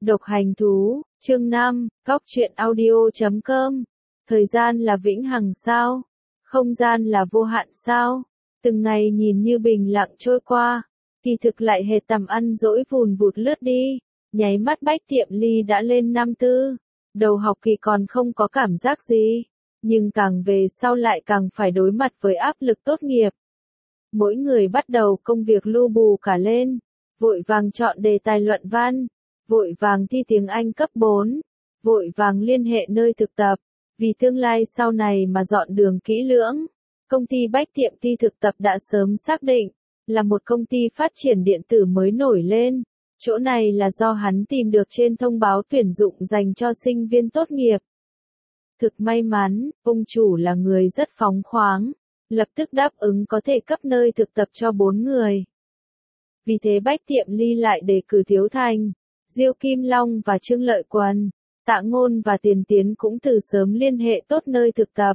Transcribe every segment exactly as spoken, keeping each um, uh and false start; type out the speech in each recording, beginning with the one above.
Độc hành thú, chương năm, góc truyện audio chấm com. Thời gian là vĩnh hằng sao? Không gian là vô hạn sao? Từng ngày nhìn như bình lặng trôi qua, kỳ thực lại hệt tầm ăn dỗi vùn vụt lướt đi. Nháy mắt Bách Tiệm Ly đã lên năm tư. Đầu học kỳ còn không có cảm giác gì, nhưng càng về sau lại càng phải đối mặt với áp lực tốt nghiệp. Mỗi người bắt đầu công việc lu bù cả lên, vội vàng chọn đề tài luận văn, vội vàng thi tiếng Anh cấp bốn, vội vàng liên hệ nơi thực tập, vì tương lai sau này mà dọn đường kỹ lưỡng. Công ty Bách Tiệm Ti thực tập đã sớm xác định, là một công ty phát triển điện tử mới nổi lên. Chỗ này là do hắn tìm được trên thông báo tuyển dụng dành cho sinh viên tốt nghiệp. Thực may mắn, ông chủ là người rất phóng khoáng, lập tức đáp ứng có thể cấp nơi thực tập cho bốn người. Vì thế Bách Tiệm Ly lại đề cử Thiếu Thành, Diêu Kim Long và Trương Lợi Quân. Tạ Ngôn và Tiền Tiến cũng từ sớm liên hệ tốt nơi thực tập.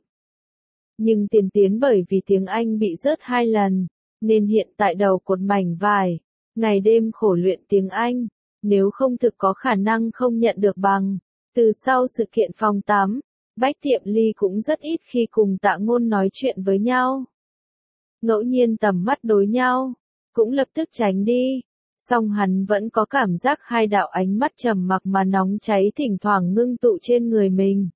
Nhưng Tiền Tiến bởi vì tiếng Anh bị rớt hai lần, nên hiện tại đầu cột mảnh vải, ngày đêm khổ luyện tiếng Anh, nếu không thực có khả năng không nhận được bằng. Từ sau sự kiện phòng tắm, Bách Tiệm Ly cũng rất ít khi cùng Tạ Ngôn nói chuyện với nhau. Ngẫu nhiên tầm mắt đối nhau, cũng lập tức tránh đi. Song hắn vẫn có cảm giác hai đạo ánh mắt trầm mặc mà nóng cháy thỉnh thoảng ngưng tụ trên người mình.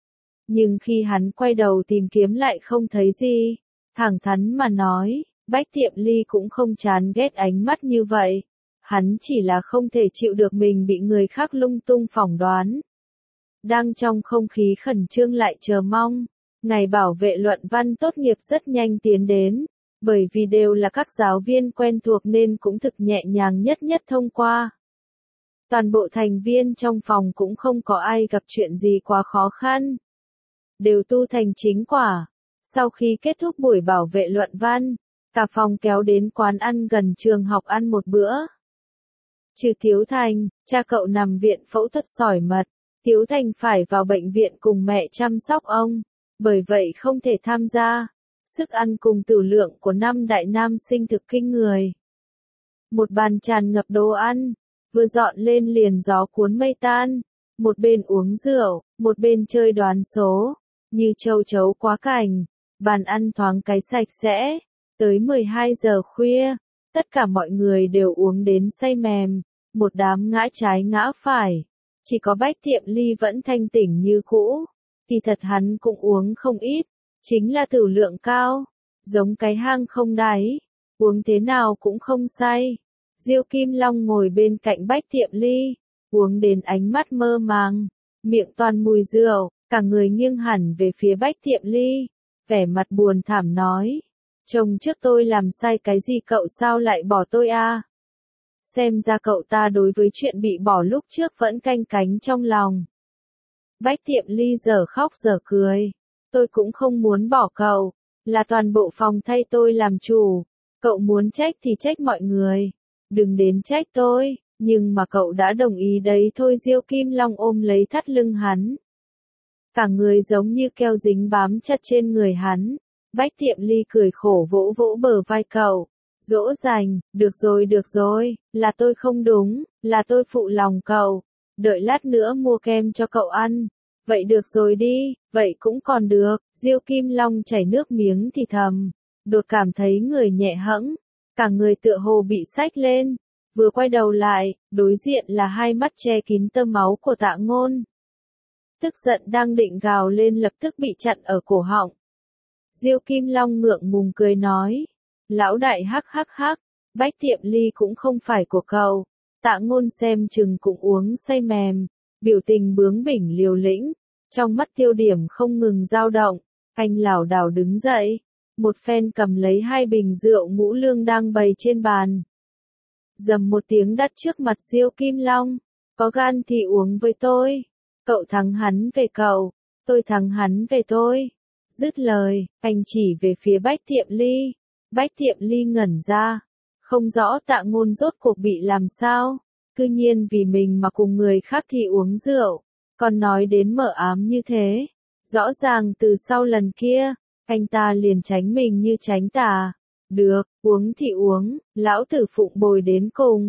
Nhưng khi hắn quay đầu tìm kiếm lại không thấy gì, thẳng thắn mà nói, Bách Tiệm Ly cũng không chán ghét ánh mắt như vậy. Hắn chỉ là không thể chịu được mình bị người khác lung tung phỏng đoán. Đang trong không khí khẩn trương lại chờ mong, ngày bảo vệ luận văn tốt nghiệp rất nhanh tiến đến. Bởi vì đều là các giáo viên quen thuộc nên cũng thực nhẹ nhàng nhất nhất thông qua. Toàn bộ thành viên trong phòng cũng không có ai gặp chuyện gì quá khó khăn. Đều tu thành chính quả. Sau khi kết thúc buổi bảo vệ luận văn, cả phòng kéo đến quán ăn gần trường học ăn một bữa. Trừ Thiếu Thành, cha cậu nằm viện phẫu thuật sỏi mật, Thiếu Thành phải vào bệnh viện cùng mẹ chăm sóc ông, bởi vậy không thể tham gia. Sức ăn cùng tử lượng của năm đại nam sinh thực kinh người. Một bàn tràn ngập đồ ăn, vừa dọn lên liền gió cuốn mây tan, một bên uống rượu, một bên chơi đoán số, như châu chấu quá cảnh, bàn ăn thoáng cái sạch sẽ. Tới mười hai giờ khuya, tất cả mọi người đều uống đến say mềm, một đám ngã trái ngã phải, chỉ có Bách Tiệm Ly vẫn thanh tỉnh như cũ, thì thật hắn cũng uống không ít. Chính là tử lượng cao, giống cái hang không đáy, uống thế nào cũng không say. Diêu Kim Long ngồi bên cạnh Bách Tiệm Ly, uống đến ánh mắt mơ màng, miệng toàn mùi rượu, cả người nghiêng hẳn về phía Bách Tiệm Ly, vẻ mặt buồn thảm nói, chồng trước tôi làm sai cái gì cậu sao lại bỏ tôi à? Xem ra cậu ta đối với chuyện bị bỏ lúc trước vẫn canh cánh trong lòng. Bách Tiệm Ly giờ khóc giờ cười. Tôi cũng không muốn bỏ cậu, là toàn bộ phòng thay tôi làm chủ, cậu muốn trách thì trách mọi người, đừng đến trách tôi, nhưng mà cậu đã đồng ý đấy thôi. Diêu Kim Long ôm lấy thắt lưng hắn. Cả người giống như keo dính bám chặt trên người hắn, Bách Tiệm Ly cười khổ vỗ vỗ bờ vai cậu, dỗ dành, được rồi được rồi, là tôi không đúng, là tôi phụ lòng cậu, đợi lát nữa mua kem cho cậu ăn. Vậy được rồi đi, vậy cũng còn được. Diêu Kim Long chảy nước miếng thì thầm, đột cảm thấy người nhẹ hẫng, cả người tựa hồ bị xách lên, vừa quay đầu lại, đối diện là hai mắt che kín tơ máu của Tạ Ngôn. Tức giận đang định gào lên lập tức bị chặn ở cổ họng. Diêu Kim Long ngượng ngùng cười nói, lão đại hắc hắc hắc, Bách Tiệm Ly cũng không phải của cậu. Tạ Ngôn xem chừng cũng uống say mềm. Biểu tình bướng bỉnh liều lĩnh, trong mắt tiêu điểm không ngừng dao động, anh lảo đảo đứng dậy, một phen cầm lấy hai bình rượu ngũ lương đang bày trên bàn. Dầm một tiếng đặt trước mặt Diêu Kim Long, có gan thì uống với tôi, cậu thắng hắn về cậu, tôi thắng hắn về tôi. Dứt lời, anh chỉ về phía Bách Tiệm Ly, Bách Tiệm Ly ngẩn ra, không rõ Tạ Ngôn rốt cuộc bị làm sao. Cư nhiên vì mình mà cùng người khác thì uống rượu, còn nói đến mờ ám như thế. Rõ ràng từ sau lần kia, anh ta liền tránh mình như tránh tà. Được, uống thì uống, lão tử phụng bồi đến cùng.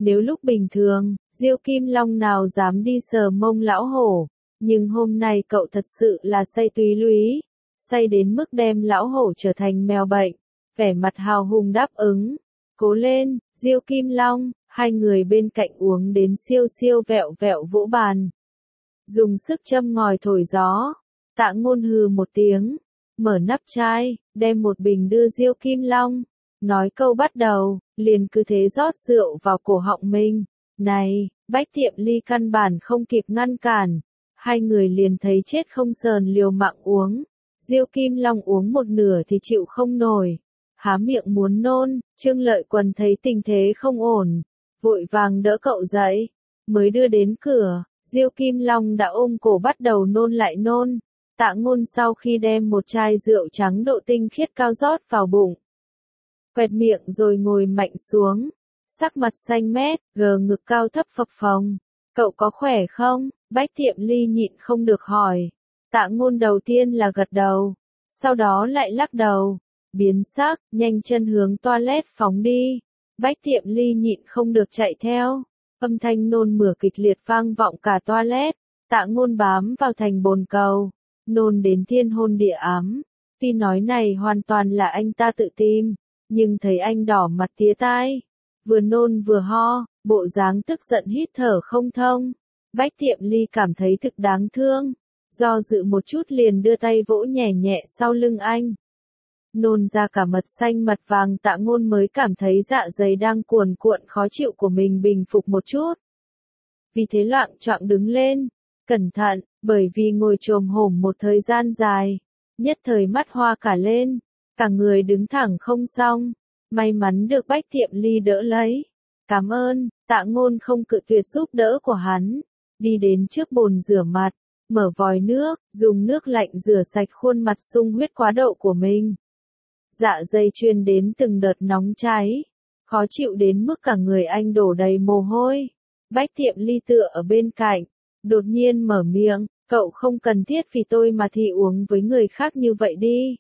Nếu lúc bình thường, Diêu Kim Long nào dám đi sờ mông lão hổ, nhưng hôm nay cậu thật sự là say túy lúy, say đến mức đem lão hổ trở thành mèo bệnh, vẻ mặt hào hùng đáp ứng. Cố lên, Diêu Kim Long, hai người bên cạnh uống đến siêu siêu vẹo vẹo vỗ bàn. Dùng sức châm ngòi thổi gió, Tạ Ngôn hừ một tiếng, mở nắp chai, đem một bình đưa Diêu Kim Long, nói câu bắt đầu, liền cứ thế rót rượu vào cổ họng mình. Này, Bách Tiệm Ly căn bản không kịp ngăn cản, hai người liền thấy chết không sờn liều mạng uống. Diêu Kim Long uống một nửa thì chịu không nổi, há miệng muốn nôn. Trương Lợi Quần thấy tình thế không ổn, vội vàng đỡ cậu dậy, mới đưa đến cửa, Diêu Kim Long đã ôm cổ bắt đầu nôn lại nôn. Tạ Ngôn sau khi đem một chai rượu trắng độ tinh khiết cao rót vào bụng, quẹt miệng rồi ngồi mạnh xuống, sắc mặt xanh mét, gờ ngực cao thấp phập phồng. Cậu có khỏe không? Bách Tiệm Ly nhịn không được hỏi. Tạ Ngôn đầu tiên là gật đầu, sau đó lại lắc đầu, biến sắc, nhanh chân hướng toilet phóng đi. Bách Tiệm Ly nhịn không được chạy theo, âm thanh nôn mửa kịch liệt vang vọng cả toilet. Tạ Ngôn bám vào thành bồn cầu, nôn đến thiên hôn địa ám. Tuy nói này hoàn toàn là anh ta tự tìm, nhưng thấy anh đỏ mặt tía tai, vừa nôn vừa ho, bộ dáng tức giận hít thở không thông. Bách Tiệm Ly cảm thấy thực đáng thương, do dự một chút liền đưa tay vỗ nhẹ nhẹ sau lưng anh. Nôn ra cả mật xanh mật vàng. Tạ Ngôn mới cảm thấy dạ dày đang cuồn cuộn khó chịu của mình bình phục một chút. Vì thế loạng choạng đứng lên, cẩn thận, bởi vì ngồi chồm hổm một thời gian dài, nhất thời mắt hoa cả lên, cả người đứng thẳng không xong. May mắn được Bách Tiệm Ly đỡ lấy. Cảm ơn. Tạ Ngôn không cự tuyệt giúp đỡ của hắn, đi đến trước bồn rửa mặt, mở vòi nước, dùng nước lạnh rửa sạch khuôn mặt sung huyết quá độ của mình. Dạ dày truyền đến từng đợt nóng cháy, khó chịu đến mức cả người anh đổ đầy mồ hôi. Bách Tiệm Ly tựa ở bên cạnh, đột nhiên mở miệng, cậu không cần thiết vì tôi mà thì uống với người khác như vậy đi.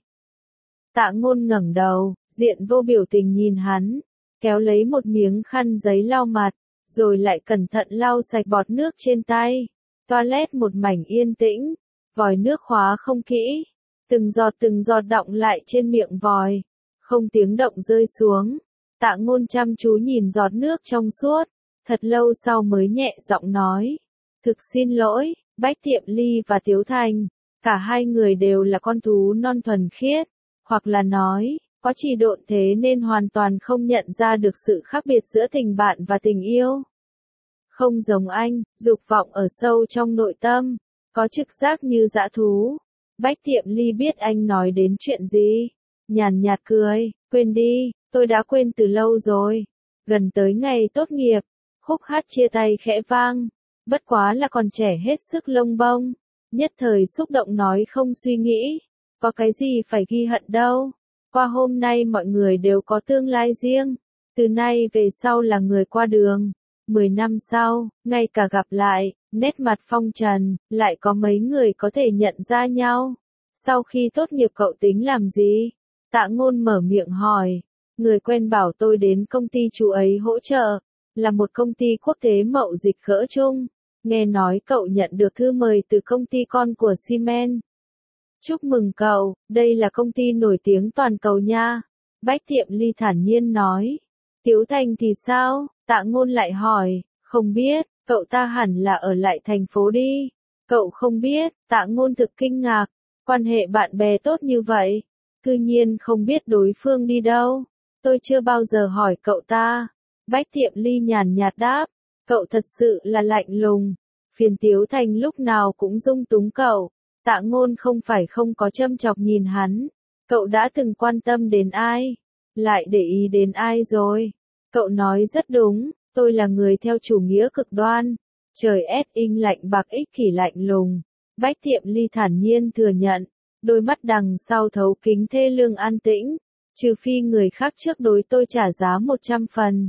Tạ Ngôn ngẩng đầu, diện vô biểu tình nhìn hắn, kéo lấy một miếng khăn giấy lau mặt, rồi lại cẩn thận lau sạch bọt nước trên tay. Toilet một mảnh yên tĩnh, vòi nước khóa không kỹ, từng giọt từng giọt đọng lại trên miệng vòi, không tiếng động rơi xuống. Tạ Ngôn chăm chú nhìn giọt nước trong suốt, thật lâu sau mới nhẹ giọng nói, thực xin lỗi, Bách Tiệm Ly và Tiếu Thành, cả hai người đều là con thú non thuần khiết, hoặc là nói, có trì độn thế nên hoàn toàn không nhận ra được sự khác biệt giữa tình bạn và tình yêu. Không giống anh, dục vọng ở sâu trong nội tâm, có trực giác như dã thú. Bách Tiệm Ly biết anh nói đến chuyện gì, nhàn nhạt cười, quên đi, tôi đã quên từ lâu rồi. Gần tới ngày tốt nghiệp, khúc hát chia tay khẽ vang, bất quá là còn trẻ hết sức lông bông, nhất thời xúc động nói không suy nghĩ, có cái gì phải ghi hận đâu. Qua hôm nay mọi người đều có tương lai riêng, từ nay về sau là người qua đường. Mười năm sau, ngay cả gặp lại, nét mặt phong trần, lại có mấy người có thể nhận ra nhau. Sau khi tốt nghiệp cậu tính làm gì? Tạ Ngôn mở miệng hỏi. Người quen bảo tôi đến công ty chú ấy hỗ trợ, là một công ty quốc tế mậu dịch cỡ trung. Nghe nói cậu nhận được thư mời từ công ty con của Siemens. Chúc mừng cậu, đây là công ty nổi tiếng toàn cầu nha. Bách Tiệm Ly thản nhiên nói. Tiếu Thành thì sao? Tạ Ngôn lại hỏi. Không biết, cậu ta hẳn là ở lại thành phố đi. Cậu không biết. Tạ Ngôn thực kinh ngạc. Quan hệ bạn bè tốt như vậy, cư nhiên không biết đối phương đi đâu. Tôi chưa bao giờ hỏi cậu ta. Bách Tiệm Ly nhàn nhạt đáp. Cậu thật sự là lạnh lùng. Phiền Tiếu Thành lúc nào cũng dung túng cậu. Tạ Ngôn không phải không có châm chọc nhìn hắn. Cậu đã từng quan tâm đến ai? Lại để ý đến ai rồi? Cậu nói rất đúng, tôi là người theo chủ nghĩa cực đoan. Trời ép in lạnh bạc ích kỷ lạnh lùng. Bách Tiệm Ly thản nhiên thừa nhận. Đôi mắt đằng sau thấu kính thê lương an tĩnh. Trừ phi người khác trước đối tôi trả giá một trăm phần.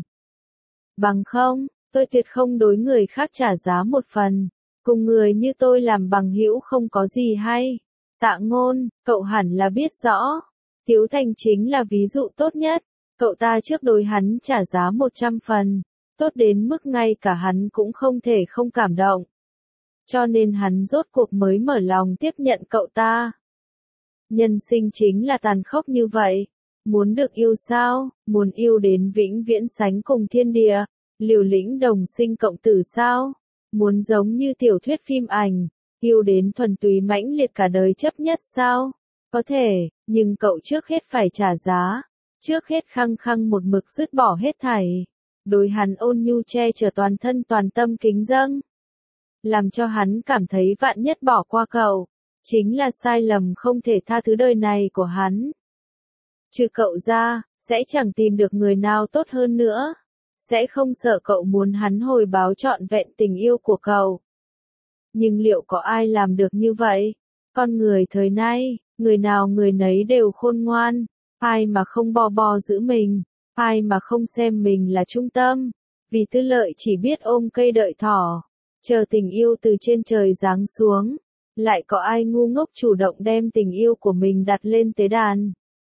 Bằng không, tôi tuyệt không đối người khác trả giá một phần. Cùng người như tôi làm bằng hữu không có gì hay. Tạ Ngôn, cậu hẳn là biết rõ. Tiếu Thành chính là ví dụ tốt nhất. Cậu ta trước đối hắn trả giá một trăm phần. tốt đến mức ngay cả hắn cũng không thể không cảm động. Cho nên hắn rốt cuộc mới mở lòng tiếp nhận cậu ta. Nhân sinh chính là tàn khốc như vậy. Muốn được yêu sao, muốn yêu đến vĩnh viễn sánh cùng thiên địa, liều lĩnh đồng sinh cộng tử sao, muốn giống như tiểu thuyết phim ảnh, yêu đến thuần túy mãnh liệt cả đời chấp nhất sao, có thể, nhưng cậu trước hết phải trả giá, trước hết khăng khăng một mực dứt bỏ hết thảy, đối hắn ôn nhu che chở toàn thân toàn tâm kính dâng, làm cho hắn cảm thấy vạn nhất bỏ qua cậu, chính là sai lầm không thể tha thứ đời này của hắn. Trừ cậu ra, sẽ chẳng tìm được người nào tốt hơn nữa. Sẽ không sợ cậu muốn hắn hồi báo trọn vẹn tình yêu của cậu. Nhưng liệu có ai làm được như vậy? Con người thời nay, người nào người nấy đều khôn ngoan. Ai mà không bo bo giữ mình. Ai mà không xem mình là trung tâm. Vì tư lợi chỉ biết ôm cây đợi thỏ. Chờ tình yêu từ trên trời giáng xuống. Lại có ai ngu ngốc chủ động đem tình yêu của mình đặt lên tế đàn.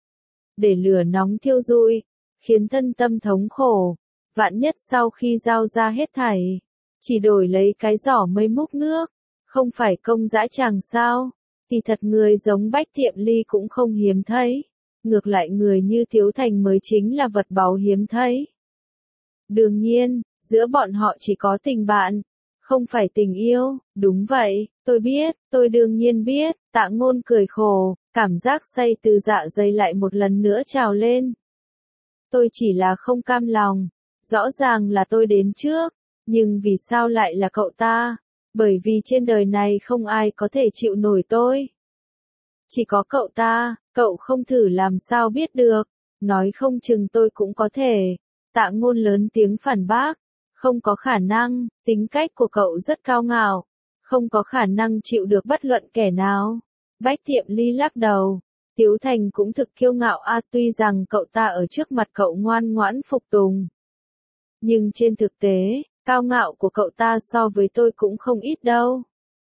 Để lửa nóng thiêu rụi, khiến thân tâm thống khổ, vạn nhất sau khi giao ra hết thảy, chỉ đổi lấy cái giỏ mây múc nước, không phải công dã tràng sao, thì thật người giống Bách Tiệm Ly cũng không hiếm thấy, ngược lại người như Tiếu Thành mới chính là vật báu hiếm thấy. Đương nhiên, giữa bọn họ chỉ có tình bạn, không phải tình yêu, đúng vậy, tôi biết, tôi đương nhiên biết, Tạ Ngôn cười khổ, cảm giác say từ dạ dày lại một lần nữa trào lên. Tôi chỉ là không cam lòng, rõ ràng là tôi đến trước, nhưng vì sao lại là cậu ta? Bởi vì trên đời này không ai có thể chịu nổi tôi. Chỉ có cậu ta, cậu không thử làm sao biết được, nói không chừng tôi cũng có thể. Tạ Ngôn lớn tiếng phản bác. Không có khả năng, tính cách của cậu rất cao ngạo, không có khả năng chịu được bất luận kẻ nào. Bách Tiệm Ly lắc đầu, Tiếu Thành cũng thực kiêu ngạo a, tuy rằng cậu ta ở trước mặt cậu ngoan ngoãn phục tùng. Nhưng trên thực tế, cao ngạo của cậu ta so với tôi cũng không ít đâu.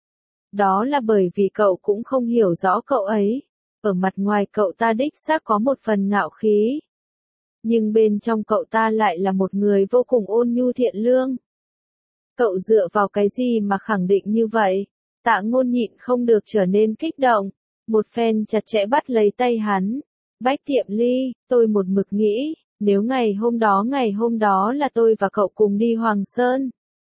Đó là bởi vì cậu cũng không hiểu rõ cậu ấy, ở mặt ngoài cậu ta đích xác có một phần ngạo khí. Nhưng bên trong cậu ta lại là một người vô cùng ôn nhu thiện lương. Cậu dựa vào cái gì mà khẳng định như vậy? Tạ Ngôn nhịn không được trở nên kích động, một phen chặt chẽ bắt lấy tay hắn. Bách Tiệm Ly, tôi một mực nghĩ, nếu ngày hôm đó ngày hôm đó là tôi và cậu cùng đi Hoàng Sơn,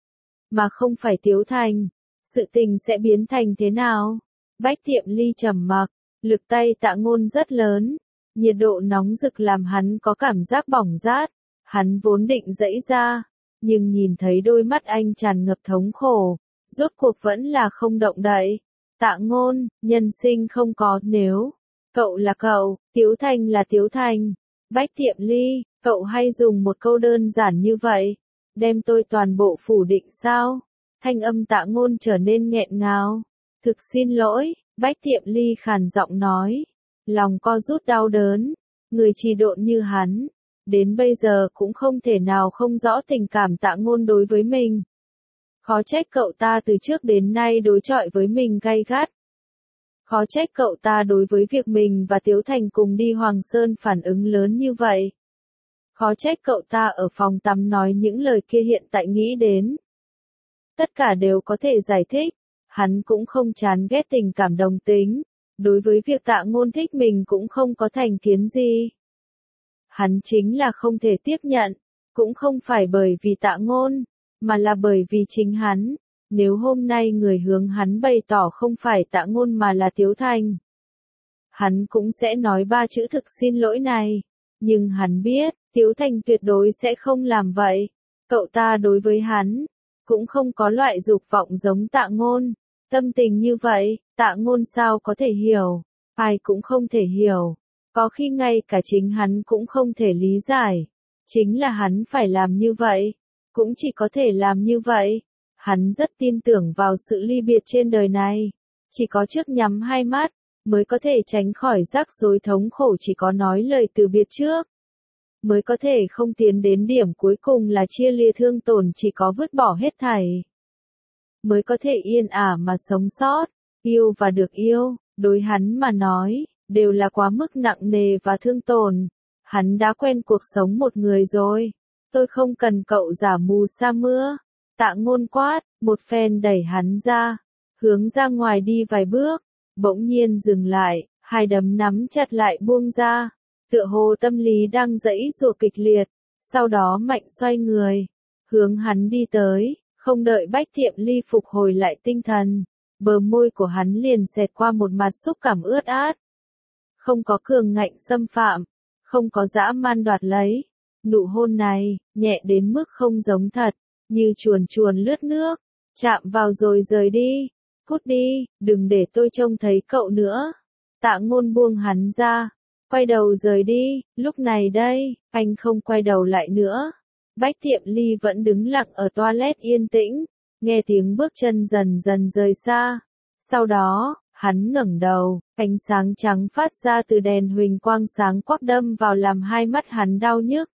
mà không phải Tiếu Thành, sự tình sẽ biến thành thế nào? Bách Tiệm Ly trầm mặc, lực tay Tạ Ngôn rất lớn. Nhiệt độ nóng rực làm hắn có cảm giác bỏng rát, hắn vốn định giãy ra, nhưng nhìn thấy đôi mắt anh tràn ngập thống khổ, rốt cuộc vẫn là không động đậy. Tạ Ngôn, nhân sinh không có nếu, cậu là cậu, Tiếu Thành là Tiếu Thành. Bách Tiệm Ly, cậu hay dùng một câu đơn giản như vậy, đem tôi toàn bộ phủ định sao? Thanh âm Tạ Ngôn trở nên nghẹn ngào. Thực xin lỗi, Bách Tiệm Ly khàn giọng nói. Lòng co rút đau đớn, người trì độn như hắn, đến bây giờ cũng không thể nào không rõ tình cảm Tạ Ngôn đối với mình. Khó trách cậu ta từ trước đến nay đối chọi với mình gay gắt. Khó trách cậu ta đối với việc mình và Tiếu Thành cùng đi Hoàng Sơn phản ứng lớn như vậy. Khó trách cậu ta ở phòng tắm nói những lời kia hiện tại nghĩ đến. Tất cả đều có thể giải thích, hắn cũng không chán ghét tình cảm đồng tính. Đối với việc Tạ Ngôn thích mình cũng không có thành kiến gì. Hắn chính là không thể tiếp nhận, cũng không phải bởi vì Tạ Ngôn, mà là bởi vì chính hắn. Nếu hôm nay người hướng hắn bày tỏ không phải Tạ Ngôn mà là Tiếu Thành, hắn cũng sẽ nói ba chữ thực xin lỗi này. Nhưng hắn biết, Tiếu Thành tuyệt đối sẽ không làm vậy. Cậu ta đối với hắn, cũng không có loại dục vọng giống Tạ Ngôn. Tâm tình như vậy, Tạ Ngôn sao có thể hiểu, ai cũng không thể hiểu, có khi ngay cả chính hắn cũng không thể lý giải, chính là hắn phải làm như vậy, cũng chỉ có thể làm như vậy, hắn rất tin tưởng vào sự ly biệt trên đời này, chỉ có trước nhắm hai mắt, mới có thể tránh khỏi rắc rối thống khổ chỉ có nói lời từ biệt trước, mới có thể không tiến đến điểm cuối cùng là chia lìa thương tổn chỉ có vứt bỏ hết thảy. Mới có thể yên ả mà sống sót, yêu và được yêu, đối hắn mà nói, đều là quá mức nặng nề và thương tổn. Hắn đã quen cuộc sống một người rồi, tôi không cần cậu giả mù sa mưa. Tạ Ngôn quát, một phen đẩy hắn ra, hướng ra ngoài đi vài bước, bỗng nhiên dừng lại, hai đấm nắm chặt lại buông ra, tựa hồ tâm lý đang giãy giụa kịch liệt, sau đó mạnh xoay người, hướng hắn đi tới, không đợi Bách Tiệm Ly phục hồi lại tinh thần, bờ môi của hắn liền xẹt qua một mặt xúc cảm ướt át. Không có cường ngạnh xâm phạm, không có dã man đoạt lấy, nụ hôn này, nhẹ đến mức không giống thật, như chuồn chuồn lướt nước, chạm vào rồi rời đi, cút đi, đừng để tôi trông thấy cậu nữa. Tạ Ngôn buông hắn ra, quay đầu rời đi, lúc này đây, anh không quay đầu lại nữa. Bách Tiệm Ly vẫn đứng lặng ở toilet yên tĩnh, nghe tiếng bước chân dần dần rời xa. Sau đó, hắn ngẩng đầu, ánh sáng trắng phát ra từ đèn huỳnh quang sáng quắc đâm vào làm hai mắt hắn đau nhức.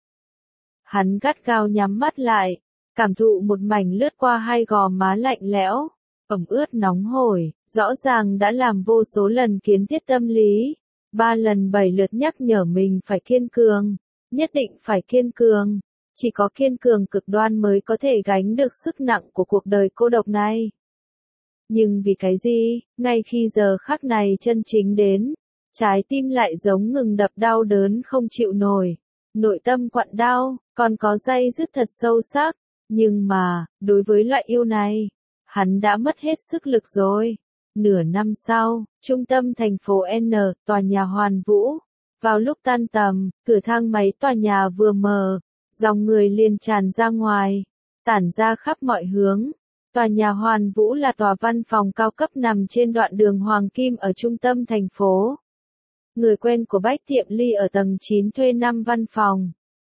Hắn gắt gao nhắm mắt lại, cảm thụ một mảnh lướt qua hai gò má lạnh lẽo, ẩm ướt nóng hổi, rõ ràng đã làm vô số lần kiến thiết tâm lý, ba lần bảy lượt nhắc nhở mình phải kiên cường, nhất định phải kiên cường, chỉ có kiên cường cực đoan mới có thể gánh được sức nặng của cuộc đời cô độc này. Nhưng vì cái gì, ngay khi giờ khắc này chân chính đến, trái tim lại giống ngừng đập đau đớn không chịu nổi, nội tâm quặn đau, còn có day dứt thật sâu sắc, nhưng mà, đối với loại yêu này, hắn đã mất hết sức lực rồi. Nửa năm sau, trung tâm thành phố N, tòa nhà Hoàn Vũ, vào lúc tan tầm, cửa thang máy tòa nhà vừa mở, dòng người liền tràn ra ngoài, tản ra khắp mọi hướng. Tòa nhà Hoàn Vũ là tòa văn phòng cao cấp nằm trên đoạn đường Hoàng Kim ở trung tâm thành phố. Người quen của Bách Tiệm Ly ở tầng chín thuê năm văn phòng.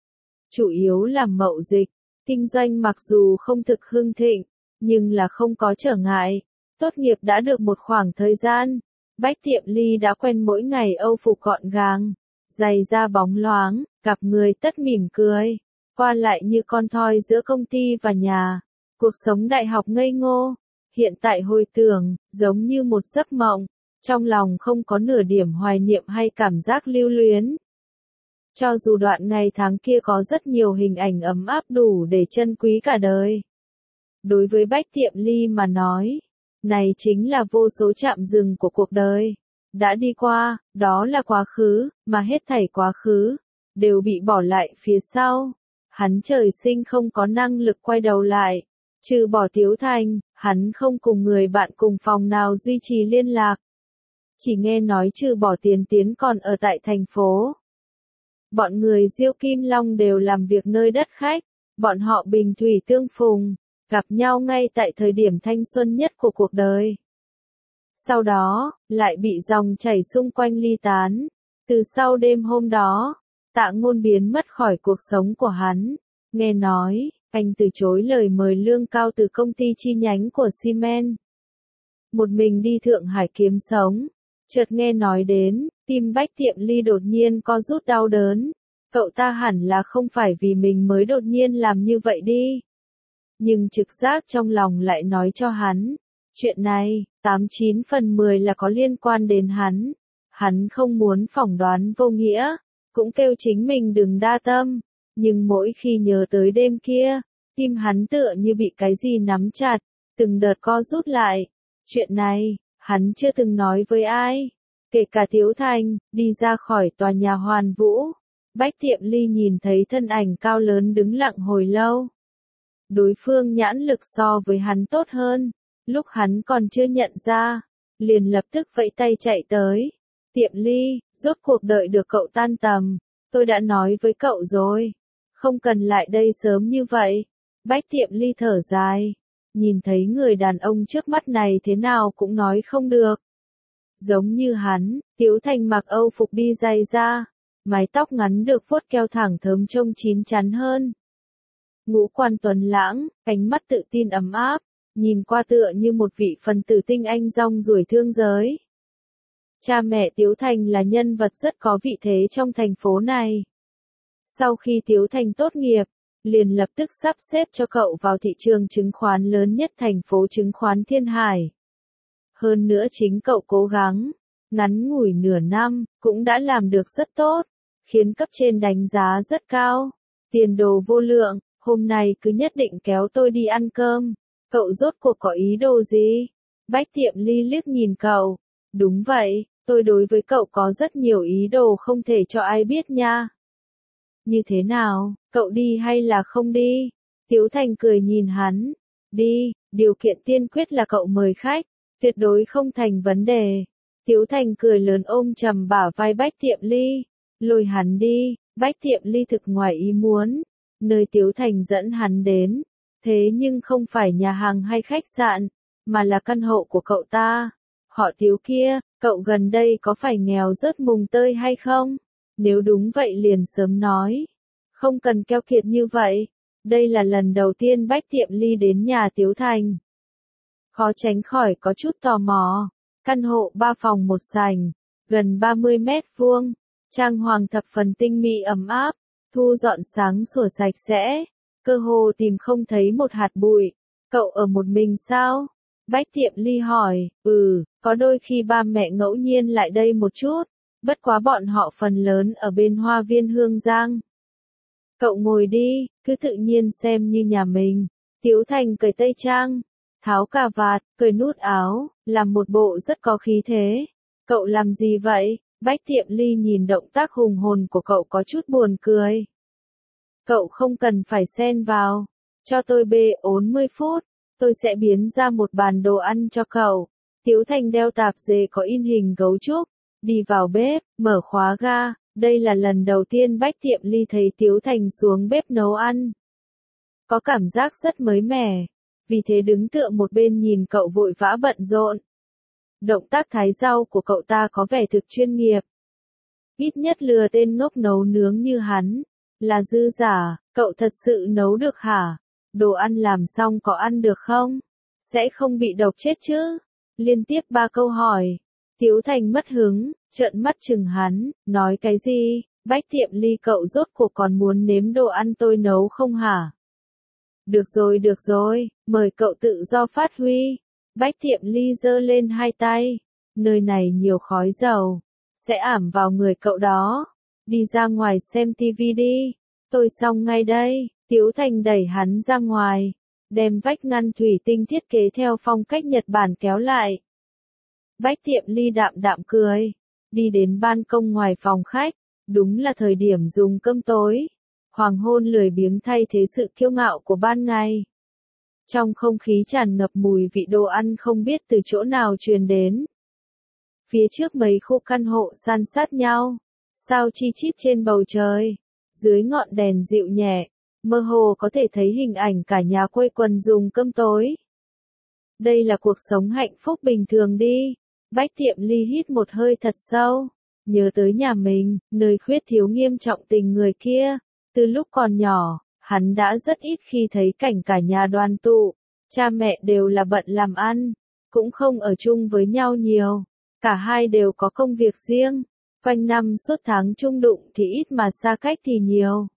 Chủ yếu làm mậu dịch, kinh doanh mặc dù không thực hưng thịnh, nhưng là không có trở ngại. Tốt nghiệp đã được một khoảng thời gian, Bách Tiệm Ly đã quen mỗi ngày âu phục gọn gàng, giày da bóng loáng, gặp người tất mỉm cười, qua lại như con thoi giữa công ty và nhà. Cuộc sống đại học ngây ngô, hiện tại hồi tưởng, giống như một giấc mộng, trong lòng không có nửa điểm hoài niệm hay cảm giác lưu luyến. Cho dù đoạn ngày tháng kia có rất nhiều hình ảnh ấm áp đủ để trân quý cả đời. Đối với Bách Tiệm Ly mà nói, này chính là vô số chạm dừng của cuộc đời. Đã đi qua, đó là quá khứ, mà hết thảy quá khứ, đều bị bỏ lại phía sau. Hắn trời sinh không có năng lực quay đầu lại. Trừ bỏ Tiếu Thành, hắn không cùng người bạn cùng phòng nào duy trì liên lạc. Chỉ nghe nói trừ bỏ Tiền Tiến còn ở tại thành phố. Bọn người Diêu Kim Long đều làm việc nơi đất khách, bọn họ bình thủy tương phùng, gặp nhau ngay tại thời điểm thanh xuân nhất của cuộc đời. Sau đó, lại bị dòng chảy xung quanh ly tán. Từ sau đêm hôm đó, Tạ Ngôn biến mất khỏi cuộc sống của hắn. Nghe nói, anh từ chối lời mời lương cao từ công ty chi nhánh của Siemens. Một mình đi Thượng Hải kiếm sống. Chợt nghe nói đến, tim Bách Tiệm Ly đột nhiên co rút đau đớn. Cậu ta hẳn là không phải vì mình mới đột nhiên làm như vậy đi. Nhưng trực giác trong lòng lại nói cho hắn, chuyện này, tám chín phần mười là có liên quan đến hắn. Hắn không muốn phỏng đoán vô nghĩa, cũng kêu chính mình đừng đa tâm. Nhưng mỗi khi nhớ tới đêm kia, tim hắn tựa như bị cái gì nắm chặt, từng đợt co rút lại. Chuyện này, hắn chưa từng nói với ai, kể cả Tiếu Thành. Đi ra khỏi tòa nhà Hoàn Vũ, Bách Tiệm Ly nhìn thấy thân ảnh cao lớn đứng lặng hồi lâu. Đối phương nhãn lực so với hắn tốt hơn, lúc hắn còn chưa nhận ra, liền lập tức vẫy tay chạy tới. Tiệm Ly, rốt cuộc đợi được cậu tan tầm, tôi đã nói với cậu rồi, không cần lại đây sớm như vậy. Bách Tiệm Ly thở dài, nhìn thấy người đàn ông trước mắt này thế nào cũng nói không được. Giống như hắn, Tiếu Thành mặc âu phục đi giày da, mái tóc ngắn được vuốt keo thẳng thớm trông chín chắn hơn. Ngũ quan tuấn lãng, ánh mắt tự tin ấm áp, nhìn qua tựa như một vị phần tử tinh anh rong ruổi thương giới. Cha mẹ Tiếu Thành là nhân vật rất có vị thế trong thành phố này. Sau khi Tiếu Thành tốt nghiệp, liền lập tức sắp xếp cho cậu vào thị trường chứng khoán lớn nhất thành phố chứng khoán Thiên Hải. Hơn nữa chính cậu cố gắng, ngắn ngủi nửa năm, cũng đã làm được rất tốt, khiến cấp trên đánh giá rất cao. tiền đồ vô lượng, hôm nay cứ nhất định kéo tôi đi ăn cơm. Cậu rốt cuộc có ý đồ gì? Bách Tiệm Ly liếc nhìn cậu. Đúng vậy, tôi đối với cậu có rất nhiều ý đồ không thể cho ai biết nha. Như thế nào, cậu đi hay là không đi? Tiếu Thành cười nhìn hắn. Đi, điều kiện tiên quyết là cậu mời khách, tuyệt đối không thành vấn đề. Tiếu Thành cười lớn ôm chầm bả vai Bách Tiệm Ly, lôi hắn đi. Bách Tiệm Ly thực ngoài ý muốn, nơi Tiếu Thành dẫn hắn đến, thế nhưng không phải nhà hàng hay khách sạn, mà là căn hộ của cậu ta. Họ Tiếu kia, cậu gần đây có phải nghèo rớt mùng tơi hay không? Nếu đúng vậy liền sớm nói, không cần keo kiệt như vậy. Đây là lần đầu tiên Bách Tiệm Ly đến nhà Tiếu Thành. Khó tránh khỏi có chút tò mò. Căn hộ ba phòng một sảnh, gần ba mươi mét vuông, trang hoàng thập phần tinh mỹ ấm áp, thu dọn sáng sủa sạch sẽ, cơ hồ tìm không thấy một hạt bụi. Cậu ở một mình sao? Bách Tiệm Ly hỏi. Ừ, có đôi khi ba mẹ ngẫu nhiên lại đây một chút, bất quá bọn họ phần lớn ở bên Hoa Viên Hương Giang. Cậu ngồi đi, cứ tự nhiên xem như nhà mình. Tiếu Thành cởi tây trang, tháo cà vạt, cởi nút áo, làm một bộ rất có khí thế. Cậu làm gì vậy? Bách Tiệm Ly nhìn động tác hùng hồn của cậu có chút buồn cười. Cậu không cần phải xen vào. Cho tôi bê bốn mươi phút, tôi sẽ biến ra một bàn đồ ăn cho cậu. Tiếu Thành đeo tạp dề có in hình gấu trúc, đi vào bếp, mở khóa ga. Đây là lần đầu tiên Bách Tiệm Ly thấy Tiếu Thành xuống bếp nấu ăn. Có cảm giác rất mới mẻ, vì thế đứng tựa một bên nhìn cậu vội vã bận rộn. Động tác thái rau của cậu ta có vẻ thực chuyên nghiệp. Ít nhất lừa tên ngốc nấu nướng như hắn, là dư giả. Cậu thật sự nấu được hả? Đồ ăn làm xong có ăn được không? Sẽ không bị độc chết chứ? Liên tiếp ba câu hỏi. Tiếu Thành mất hứng, trợn mắt chừng hắn, nói cái gì? Bách Tiệm Ly cậu rốt cuộc còn muốn nếm đồ ăn tôi nấu không hả? Được rồi được rồi, mời cậu tự do phát huy. Bách Tiệm Ly giơ lên hai tay. Nơi này nhiều khói dầu, sẽ ảm vào người cậu đó. Đi ra ngoài xem tivi đi. Tôi xong ngay đây. Tiếu Thành đẩy hắn ra ngoài, đem vách ngăn thủy tinh thiết kế theo phong cách Nhật Bản kéo lại. Bách Tiệm Ly đạm đạm cười, đi đến ban công ngoài phòng khách, đúng là thời điểm dùng cơm tối. Hoàng hôn lười biếng thay thế sự kiêu ngạo của ban ngày. Trong không khí tràn ngập mùi vị đồ ăn không biết từ chỗ nào truyền đến. Phía trước mấy khu căn hộ san sát nhau, sao chi chít trên bầu trời, dưới ngọn đèn dịu nhẹ, mơ hồ có thể thấy hình ảnh cả nhà quây quần dùng cơm tối. Đây là cuộc sống hạnh phúc bình thường đi. Bách Tiệm Ly hít một hơi thật sâu, nhớ tới nhà mình, nơi khuyết thiếu nghiêm trọng tình người kia. Từ lúc còn nhỏ, hắn đã rất ít khi thấy cảnh cả nhà đoàn tụ, cha mẹ đều là bận làm ăn, cũng không ở chung với nhau nhiều, cả hai đều có công việc riêng, quanh năm suốt tháng chung đụng thì ít mà xa cách thì nhiều.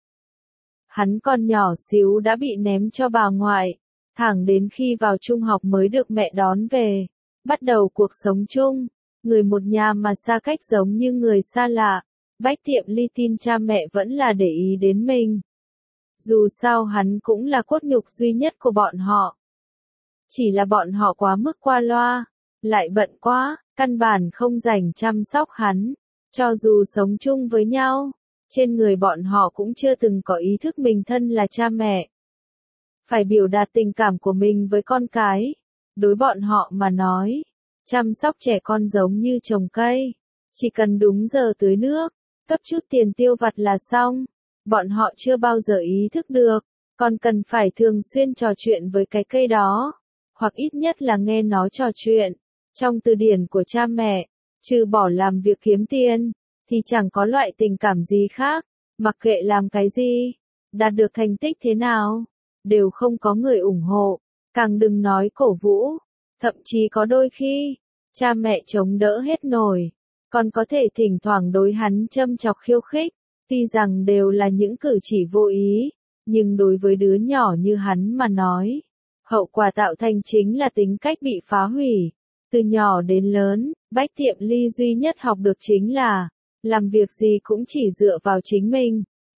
Hắn còn nhỏ xíu đã bị ném cho bà ngoại, thẳng đến khi vào trung học mới được mẹ đón về, bắt đầu cuộc sống chung, người một nhà mà xa cách giống như người xa lạ. Bách Tiệm Ly tin cha mẹ vẫn là để ý đến mình. Dù sao hắn cũng là cốt nhục duy nhất của bọn họ. Chỉ là bọn họ quá mức qua loa, lại bận quá, căn bản không rảnh chăm sóc hắn. Cho dù sống chung với nhau, trên người bọn họ cũng chưa từng có ý thức mình thân là cha mẹ. Phải biểu đạt tình cảm của mình với con cái. Đối bọn họ mà nói, chăm sóc trẻ con giống như trồng cây. Chỉ cần đúng giờ tưới nước, cấp chút tiền tiêu vặt là xong. Bọn họ chưa bao giờ ý thức được, còn cần phải thường xuyên trò chuyện với cái cây đó, hoặc ít nhất là nghe nó trò chuyện. Trong từ điển của cha mẹ, trừ bỏ làm việc kiếm tiền, thì chẳng có loại tình cảm gì khác, mặc kệ làm cái gì, đạt được thành tích thế nào, đều không có người ủng hộ, càng đừng nói cổ vũ, thậm chí có đôi khi, cha mẹ chống đỡ hết nổi, còn có thể thỉnh thoảng đối hắn châm chọc khiêu khích, tuy rằng đều là những cử chỉ vô ý, nhưng đối với đứa nhỏ như hắn mà nói, hậu quả tạo thành chính là tính cách bị phá hủy. Từ nhỏ đến lớn, Bách Tiệm Ly duy nhất học được chính là, làm việc gì cũng chỉ dựa vào chính mình,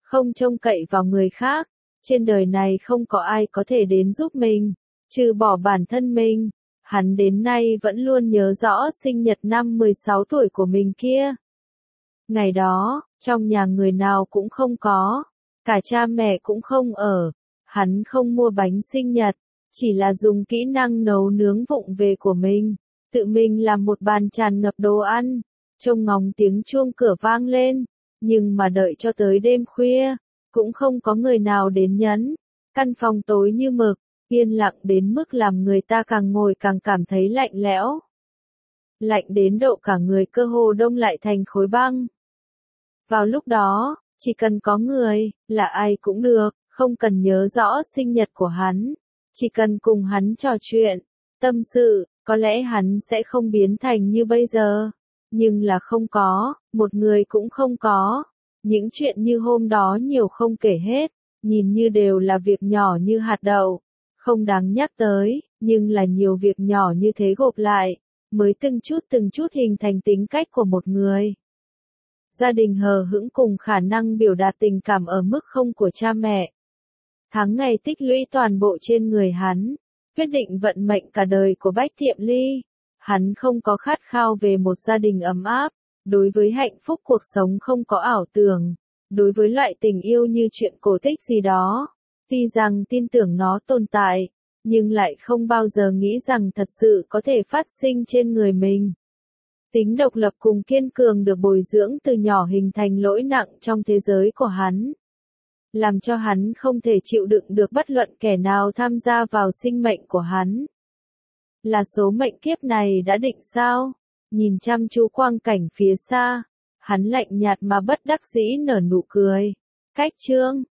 không trông cậy vào người khác. Trên đời này không có ai có thể đến giúp mình, trừ bỏ bản thân mình. Hắn đến nay vẫn luôn nhớ rõ sinh nhật năm mười sáu tuổi của mình kia. Ngày đó, trong nhà người nào cũng không có, cả cha mẹ cũng không ở. Hắn không mua bánh sinh nhật, chỉ là dùng kỹ năng nấu nướng vụng về của mình, tự mình làm một bàn tràn ngập đồ ăn. Trông ngóng tiếng chuông cửa vang lên, nhưng mà đợi cho tới đêm khuya, cũng không có người nào đến nhấn. Căn phòng tối như mực, yên lặng đến mức làm người ta càng ngồi càng cảm thấy lạnh lẽo. Lạnh đến độ cả người cơ hồ đông lại thành khối băng. Vào lúc đó, chỉ cần có người, là ai cũng được, không cần nhớ rõ sinh nhật của hắn. Chỉ cần cùng hắn trò chuyện, tâm sự, có lẽ hắn sẽ không biến thành như bây giờ. Nhưng là không có, một người cũng không có. Những chuyện như hôm đó nhiều không kể hết, nhìn như đều là việc nhỏ như hạt đậu, không đáng nhắc tới, nhưng là nhiều việc nhỏ như thế gộp lại, mới từng chút từng chút hình thành tính cách của một người. Gia đình hờ hững cùng khả năng biểu đạt tình cảm ở mức không của cha mẹ. Tháng ngày tích lũy toàn bộ trên người hắn, quyết định vận mệnh cả đời của Bách Thiệm Ly. Hắn không có khát khao về một gia đình ấm áp, đối với hạnh phúc cuộc sống không có ảo tưởng, đối với loại tình yêu như chuyện cổ tích gì đó, tuy rằng tin tưởng nó tồn tại, nhưng lại không bao giờ nghĩ rằng thật sự có thể phát sinh trên người mình. Tính độc lập cùng kiên cường được bồi dưỡng từ nhỏ hình thành lỗi nặng trong thế giới của hắn, làm cho hắn không thể chịu đựng được bất luận kẻ nào tham gia vào sinh mệnh của hắn. Là số mệnh kiếp này đã định sao? Nhìn chăm chú quang cảnh phía xa, hắn lạnh nhạt mà bất đắc dĩ nở nụ cười. Cách chương